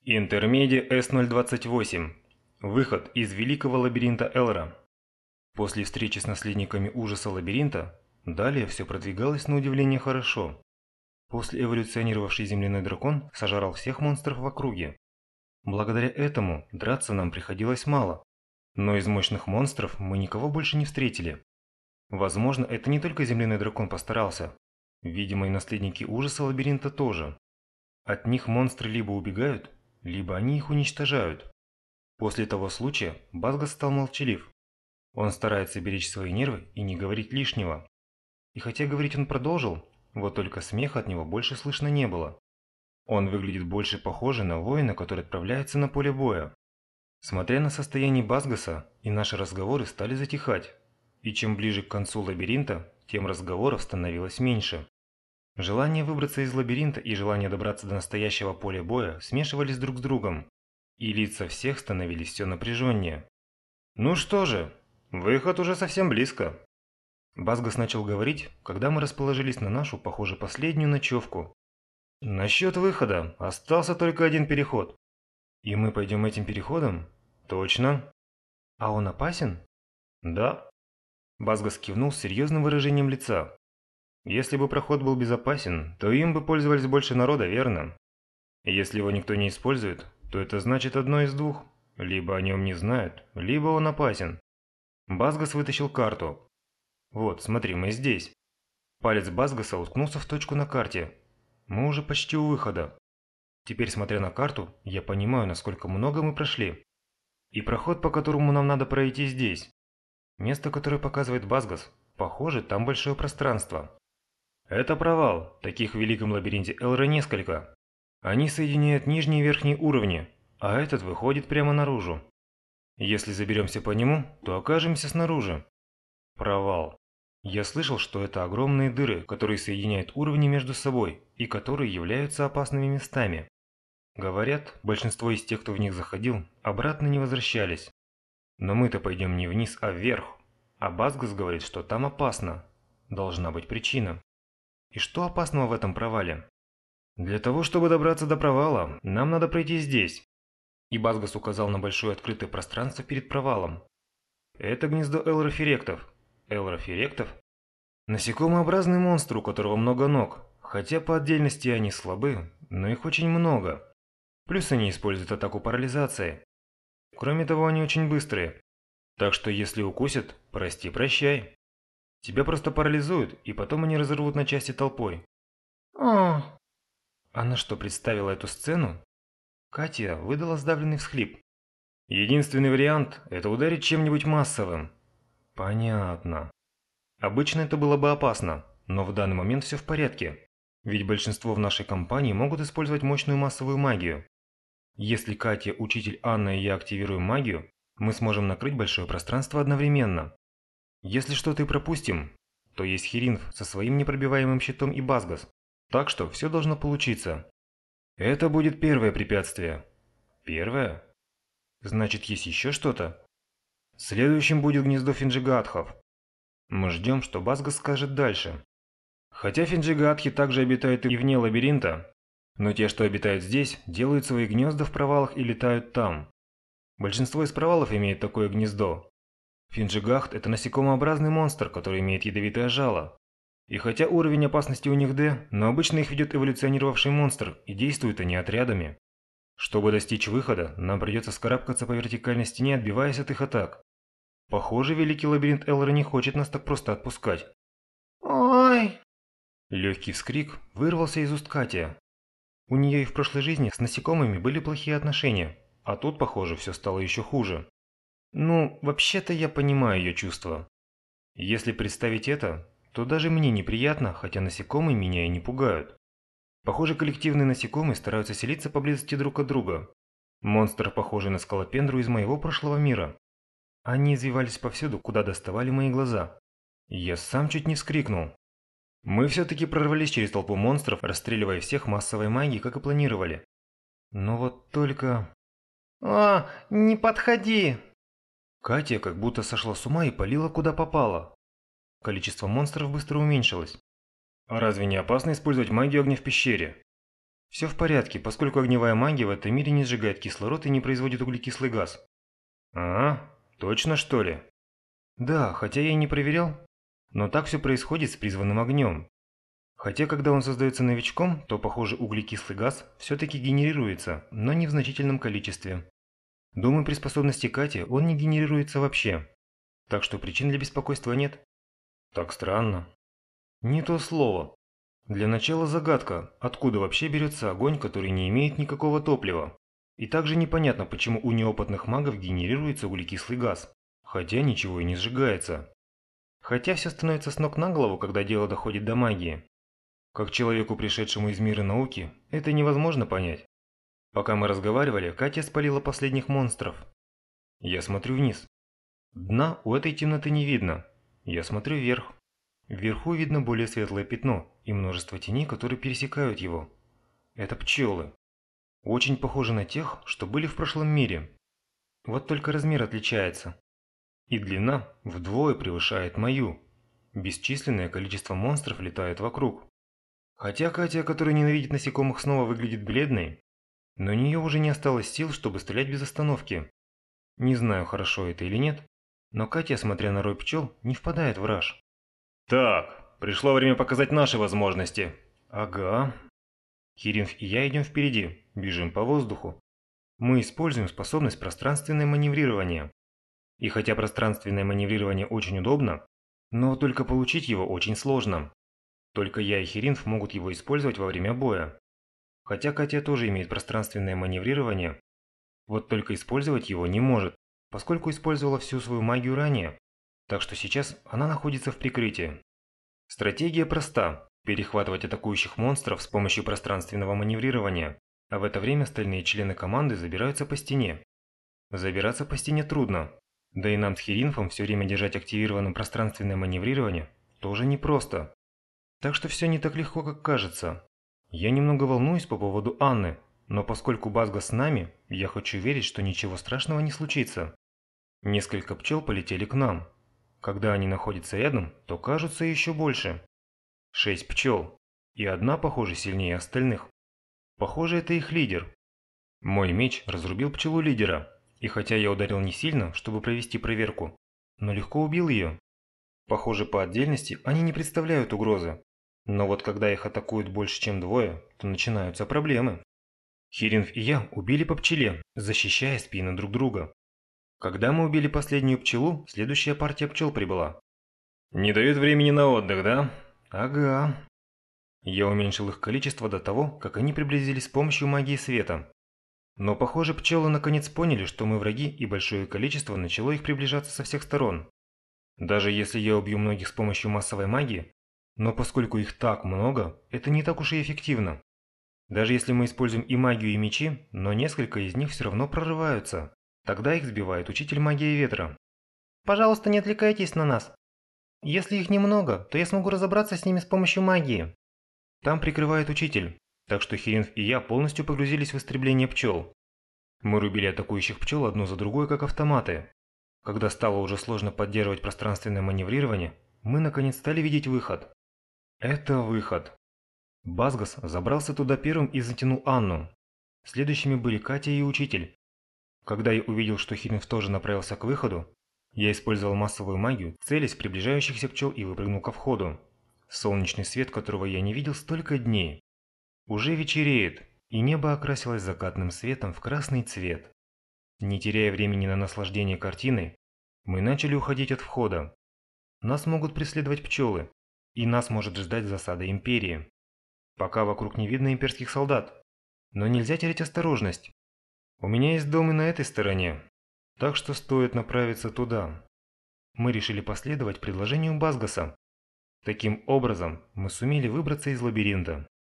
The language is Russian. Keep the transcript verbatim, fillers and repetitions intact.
Интермедиа эс ноль двадцать восемь. Выход из великого лабиринта Элра. После встречи с наследниками ужаса лабиринта, далее все продвигалось на удивление хорошо. После эволюционировавший земляной дракон сожрал всех монстров в округе. Благодаря этому драться нам приходилось мало, но из мощных монстров мы никого больше не встретили. Возможно, это не только земляной дракон постарался. Видимо, и наследники ужаса лабиринта тоже. От них монстры либо убегают, либо они их уничтожают. После того случая Базгас стал молчалив. Он старается беречь свои нервы и не говорить лишнего. И хотя говорить он продолжил, вот только смеха от него больше слышно не было. Он выглядит больше похоже на воина, который отправляется на поле боя. Смотря на состояние Базгаса, и наши разговоры стали затихать. И чем ближе к концу лабиринта, тем разговоров становилось меньше. Желание выбраться из лабиринта и желание добраться до настоящего поля боя смешивались друг с другом, и лица всех становились все напряженнее. «Ну что же, выход уже совсем близко». Базгас начал говорить, когда мы расположились на нашу, похоже, последнюю ночевку. «Насчет выхода остался только один переход. И мы пойдем этим переходом?» «Точно». «А он опасен?» «Да». Базгас кивнул с серьезным выражением лица. «Если бы проход был безопасен, то им бы пользовались больше народа, верно? Если его никто не использует, то это значит одно из двух. Либо о нем не знают, либо он опасен». Базгас вытащил карту. «Вот, смотри, мы здесь». Палец Базгаса уткнулся в точку на карте. Мы уже почти у выхода. Теперь, смотря на карту, я понимаю, насколько много мы прошли. И проход, по которому нам надо пройти, здесь. Место, которое показывает Базгас, похоже, там большое пространство. Это провал, таких в великом лабиринте Элра несколько. Они соединяют нижние и верхние уровни, а этот выходит прямо наружу. Если заберемся по нему, то окажемся снаружи. Провал. Я слышал, что это огромные дыры, которые соединяют уровни между собой и которые являются опасными местами. Говорят, большинство из тех, кто в них заходил, обратно не возвращались. Но мы-то пойдем не вниз, а вверх. А Базгас говорит, что там опасно. Должна быть причина. И что опасного в этом провале? Для того, чтобы добраться до провала, нам надо пройти здесь. И Базгас указал на большое открытое пространство перед провалом. Это гнездо элроферектов. Элроферектов? Насекомообразный монстр, у которого много ног. Хотя по отдельности они слабы, но их очень много. Плюс они используют атаку парализации. Кроме того, они очень быстрые. Так что если укусят, прости-прощай. Тебя просто парализуют, и потом они разорвут на части толпой. О! Она что, представила эту сцену? Катя выдала сдавленный всхлип. Единственный вариант – это ударить чем-нибудь массовым. Понятно. Обычно это было бы опасно, но в данный момент все в порядке. Ведь большинство в нашей компании могут использовать мощную массовую магию. Если Катя, учитель Анна и я активируем магию, мы сможем накрыть большое пространство одновременно. Если что-то и пропустим, то есть Херинф со своим непробиваемым щитом и Базгас. Так что все должно получиться. Это будет первое препятствие. Первое? Значит, есть еще что-то? Следующим будет гнездо финджигатхов. Мы ждем, что Базгас скажет дальше. Хотя финджигатхи также обитают и вне лабиринта, но те, что обитают здесь, делают свои гнезда в провалах и летают там. Большинство из провалов имеет такое гнездо. Финджигахт – это насекомообразный монстр, который имеет ядовитое жало. И хотя уровень опасности у них D, но обычно их ведет эволюционировавший монстр, и действуют они отрядами. Чтобы достичь выхода, нам придется вскарабкаться по вертикальной стене, отбиваясь от их атак. Похоже, великий лабиринт Элра не хочет нас так просто отпускать. Ой! Легкий вскрик вырвался из уст Кати. У нее и в прошлой жизни с насекомыми были плохие отношения, а тут, похоже, все стало еще хуже. Ну, вообще-то я понимаю ее чувства. Если представить это, то даже мне неприятно, хотя насекомые меня и не пугают. Похоже, коллективные насекомые стараются селиться поблизости друг от друга. Монстр, похожий на скалопендру из моего прошлого мира. Они извивались повсюду, куда доставали мои глаза. Я сам чуть не вскрикнул. Мы все-таки прорвались через толпу монстров, расстреливая всех массовой магией, как и планировали. Но вот только... «А, не подходи!» Катя как будто сошла с ума и палила куда попало. Количество монстров быстро уменьшилось. А разве не опасно использовать магию огня в пещере? Все в порядке, поскольку огневая магия в этом мире не сжигает кислород и не производит углекислый газ. А, точно что ли? Да, хотя я и не проверял, но так все происходит с призванным огнем. Хотя, когда он создается новичком, то, похоже, углекислый газ все-таки генерируется, но не в значительном количестве. Думаю, при способности Кати он не генерируется вообще. Так что причин для беспокойства нет. Так странно. Не то слово. Для начала загадка, откуда вообще берется огонь, который не имеет никакого топлива. И также непонятно, почему у неопытных магов генерируется углекислый газ, хотя ничего и не сжигается. Хотя все становится с ног на голову, когда дело доходит до магии. Как человеку, пришедшему из мира науки, это невозможно понять. Пока мы разговаривали, Катя спалила последних монстров. Я смотрю вниз. Дна у этой темноты не видно. Я смотрю вверх. Вверху видно более светлое пятно и множество теней, которые пересекают его. Это пчелы. Очень похожи на тех, что были в прошлом мире. Вот только размер отличается. И длина вдвое превышает мою. Бесчисленное количество монстров летает вокруг. Хотя Катя, которая ненавидит насекомых, снова выглядит бледной, но у нее уже не осталось сил, чтобы стрелять без остановки. Не знаю, хорошо это или нет, но Катя, смотря на рой пчел, не впадает в раж. Так, пришло время показать наши возможности. Ага. Хиринф и я идем впереди, бежим по воздуху. Мы используем способность пространственное маневрирование. И хотя пространственное маневрирование очень удобно, но только получить его очень сложно. Только я и Хиринф могут его использовать во время боя. Хотя Катя тоже имеет пространственное маневрирование, вот только использовать его не может, поскольку использовала всю свою магию ранее, так что сейчас она находится в прикрытии. Стратегия проста – перехватывать атакующих монстров с помощью пространственного маневрирования, а в это время остальные члены команды забираются по стене. Забираться по стене трудно, да и нам с Хиринфом все время держать активированным пространственное маневрирование тоже непросто. Так что все не так легко, как кажется. Я немного волнуюсь по поводу Анны, но поскольку Базга с нами, я хочу верить, что ничего страшного не случится. Несколько пчел полетели к нам. Когда они находятся рядом, то кажутся еще больше. Шесть пчел. И одна, похоже, сильнее остальных. Похоже, это их лидер. Мой меч разрубил пчелу лидера, и хотя я ударил не сильно, чтобы провести проверку, но легко убил ее. Похоже, по отдельности они не представляют угрозы. Но вот когда их атакуют больше, чем двое, то начинаются проблемы. Хиринф и я убили по пчеле, защищая спины друг друга. Когда мы убили последнюю пчелу, следующая партия пчел прибыла. Не дают времени на отдых, да? Ага. Я уменьшил их количество до того, как они приблизились с помощью магии света. Но похоже, пчелы наконец поняли, что мы враги, и большое количество начало их приближаться со всех сторон. Даже если я убью многих с помощью массовой магии, но поскольку их так много, это не так уж и эффективно. Даже если мы используем и магию, и мечи, но несколько из них все равно прорываются. Тогда их сбивает учитель магии ветра. Пожалуйста, не отвлекайтесь на нас. Если их немного, то я смогу разобраться с ними с помощью магии. Там прикрывает учитель, так что Хиринф и я полностью погрузились в истребление пчел. Мы рубили атакующих пчел одну за другой, как автоматы. Когда стало уже сложно поддерживать пространственное маневрирование, мы наконец стали видеть выход. Это выход. Базгас забрался туда первым и затянул Анну. Следующими были Катя и учитель. Когда я увидел, что Хиринф тоже направился к выходу, я использовал массовую магию, целясь в приближающихся пчел, и выпрыгнул ко входу. Солнечный свет, которого я не видел столько дней. Уже вечереет, и небо окрасилось закатным светом в красный цвет. Не теряя времени на наслаждение картиной, мы начали уходить от входа. Нас могут преследовать пчелы, и нас может ждать засада Империи. Пока вокруг не видно имперских солдат, но нельзя терять осторожность. У меня есть дом и на этой стороне, так что стоит направиться туда. Мы решили последовать предложению Базгаса. Таким образом, мы сумели выбраться из лабиринта.